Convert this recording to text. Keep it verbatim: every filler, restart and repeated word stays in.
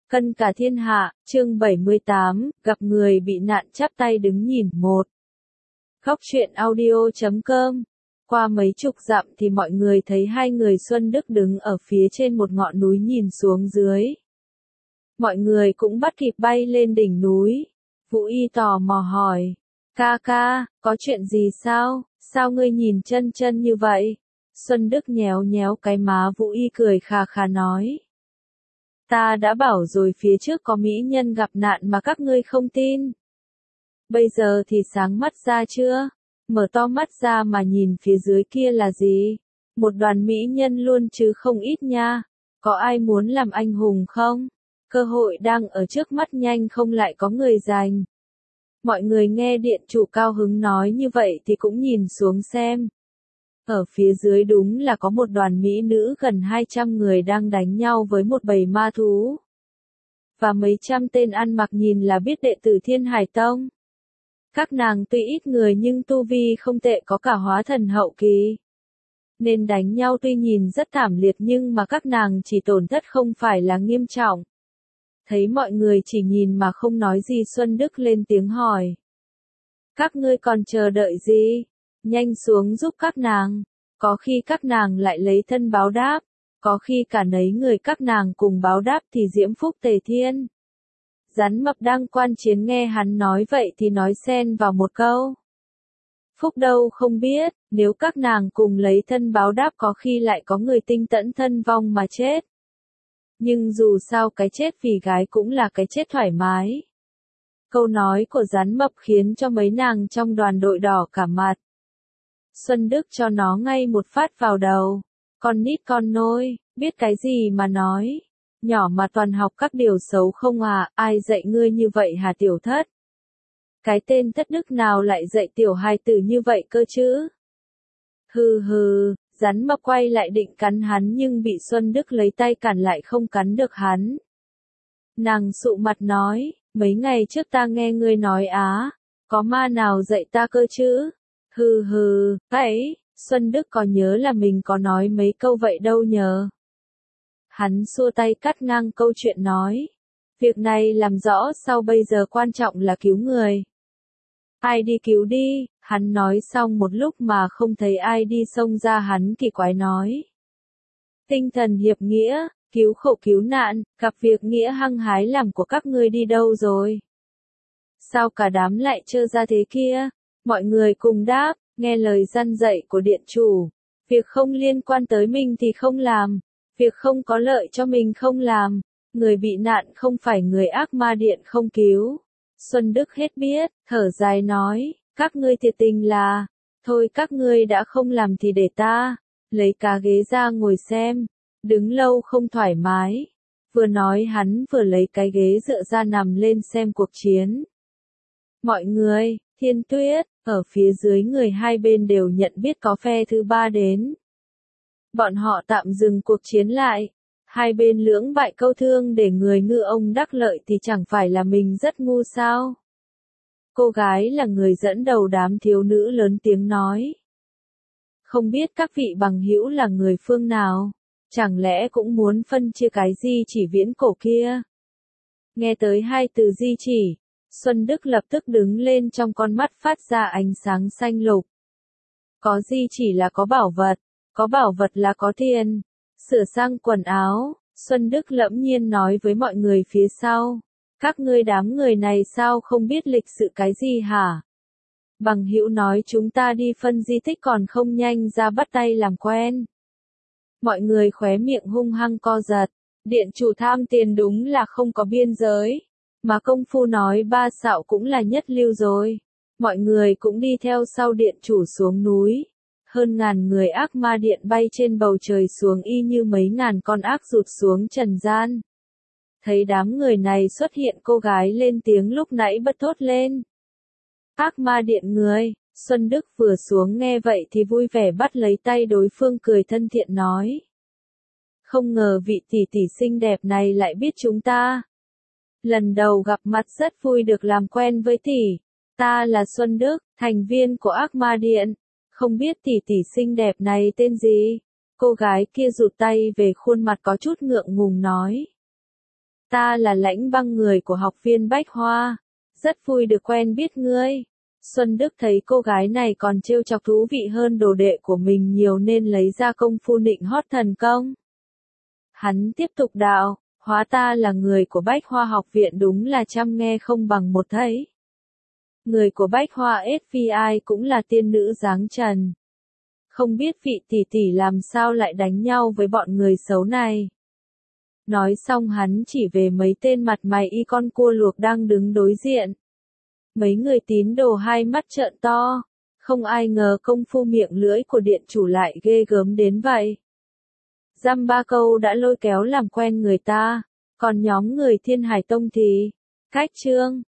Cân cả thiên hạ, chương bảy mươi tám, gặp người bị nạn chắp tay đứng nhìn một. Góc truyện audio chấm com. Qua mấy chục dặm thì mọi người thấy hai người Xuân Đức đứng ở phía trên một ngọn núi nhìn xuống dưới. Mọi người cũng bắt kịp bay lên đỉnh núi. Vũ Y tò mò hỏi. Ca ca, có chuyện gì sao? Sao ngươi nhìn chân chân như vậy? Xuân Đức nhéo nhéo cái má Vũ Y cười khà khà nói. Ta đã bảo rồi phía trước có mỹ nhân gặp nạn mà các ngươi không tin. Bây giờ thì sáng mắt ra chưa? Mở to mắt ra mà nhìn phía dưới kia là gì? Một đoàn mỹ nhân luôn chứ không ít nha. Có ai muốn làm anh hùng không? Cơ hội đang ở trước mắt nhanh không lại có người giành. Mọi người nghe điện chủ cao hứng nói như vậy thì cũng nhìn xuống xem. Ở phía dưới đúng là có một đoàn mỹ nữ gần hai trăm người đang đánh nhau với một bầy ma thú. Và mấy trăm tên ăn mặc nhìn là biết đệ tử Thiên Hải Tông. Các nàng tuy ít người nhưng tu vi không tệ, có cả hóa thần hậu kỳ. Nên đánh nhau tuy nhìn rất thảm liệt nhưng mà các nàng chỉ tổn thất không phải là nghiêm trọng. Thấy mọi người chỉ nhìn mà không nói gì, Xuân Đức lên tiếng hỏi. Các ngươi còn chờ đợi gì? Nhanh xuống giúp các nàng. Có khi các nàng lại lấy thân báo đáp, có khi cả nấy người các nàng cùng báo đáp thì diễm phúc tề thiên. Rắn mập đang quan chiến nghe hắn nói vậy thì nói xen vào một câu. Phúc đâu không biết, nếu các nàng cùng lấy thân báo đáp có khi lại có người tinh tẫn thân vong mà chết. Nhưng dù sao cái chết vì gái cũng là cái chết thoải mái. Câu nói của rắn mập khiến cho mấy nàng trong đoàn đội đỏ cả mặt. Xuân Đức cho nó ngay một phát vào đầu. Con nít con nôi, biết cái gì mà nói. Nhỏ mà toàn học các điều xấu không à, ai dạy ngươi như vậy hả tiểu thất? Cái tên thất đức nào lại dạy tiểu hài tử như vậy cơ chứ? Hừ hừ, rắn mập quay lại định cắn hắn nhưng bị Xuân Đức lấy tay cản lại không cắn được hắn. Nàng sụ mặt nói, mấy ngày trước ta nghe ngươi nói á, có ma nào dạy ta cơ chứ? Hừ hừ, ấy, Xuân Đức có nhớ là mình có nói mấy câu vậy đâu nhờ. Hắn xua tay cắt ngang câu chuyện nói. Việc này làm rõ sau, bây giờ quan trọng là cứu người. Ai đi cứu đi, hắn nói xong một lúc mà không thấy ai đi, xông ra hắn kỳ quái nói. Tinh thần hiệp nghĩa, cứu khổ cứu nạn, gặp việc nghĩa hăng hái làm của các ngươi đi đâu rồi? Sao cả đám lại trơ ra thế kia? Mọi người cùng đáp, nghe lời răn dạy của điện chủ. Việc không liên quan tới mình thì không làm. Việc không có lợi cho mình không làm. Người bị nạn không phải người ác ma điện không cứu. Xuân Đức hết biết, thở dài nói, các ngươi thiệt tình là, thôi các ngươi đã không làm thì để ta, lấy cá ghế ra ngồi xem, đứng lâu không thoải mái. Vừa nói hắn vừa lấy cái ghế dựa ra nằm lên xem cuộc chiến. Mọi người, Thiên Tuyết, ở phía dưới người hai bên đều nhận biết có phe thứ ba đến. Bọn họ tạm dừng cuộc chiến lại. Hai bên lưỡng bại câu thương để người ngư ông đắc lợi thì chẳng phải là mình rất ngu sao? Cô gái là người dẫn đầu đám thiếu nữ lớn tiếng nói. Không biết các vị bằng hữu là người phương nào? Chẳng lẽ cũng muốn phân chia cái di chỉ viễn cổ kia? Nghe tới hai từ di chỉ, Xuân Đức lập tức đứng lên, trong con mắt phát ra ánh sáng xanh lục. Có di chỉ là có bảo vật, có bảo vật là có tiền. Sửa sang quần áo, Xuân Đức lẫm nhiên nói với mọi người phía sau. Các ngươi đám người này sao không biết lịch sự cái gì hả? Bằng hữu nói chúng ta đi phân di tích còn không nhanh ra bắt tay làm quen. Mọi người khóe miệng hung hăng co giật. Điện chủ tham tiền đúng là không có biên giới. Mà công phu nói ba xạo cũng là nhất lưu rồi. Mọi người cũng đi theo sau điện chủ xuống núi. Hơn ngàn người ác ma điện bay trên bầu trời xuống y như mấy ngàn con ác rụt xuống trần gian. Thấy đám người này xuất hiện, cô gái lên tiếng lúc nãy bật thốt lên. Ác ma điện người, Xuân Đức vừa xuống nghe vậy thì vui vẻ bắt lấy tay đối phương cười thân thiện nói. Không ngờ vị tỷ tỷ xinh đẹp này lại biết chúng ta. Lần đầu gặp mặt rất vui được làm quen với tỷ. Ta là Xuân Đức, thành viên của ác ma điện. Không biết tỷ tỷ xinh đẹp này tên gì? Cô gái kia rụt tay về, khuôn mặt có chút ngượng ngùng nói. Ta là Lãnh Băng, người của học viên Bách Hoa. Rất vui được quen biết ngươi. Xuân Đức thấy cô gái này còn trêu chọc thú vị hơn đồ đệ của mình nhiều nên lấy ra công phu nịnh hót thần công. Hắn tiếp tục đạo, hóa ta là người của Bách Hoa học viện, đúng là trăm nghe không bằng một thấy. Người của Bách Hoa ét vê i cũng là tiên nữ dáng trần. Không biết vị tỷ tỷ làm sao lại đánh nhau với bọn người xấu này. Nói xong hắn chỉ về mấy tên mặt mày y con cua luộc đang đứng đối diện. Mấy người tín đồ hai mắt trợn to, không ai ngờ công phu miệng lưỡi của điện chủ lại ghê gớm đến vậy. Dăm ba câu đã lôi kéo làm quen người ta, còn nhóm người Thiên Hải Tông thì, cách chương.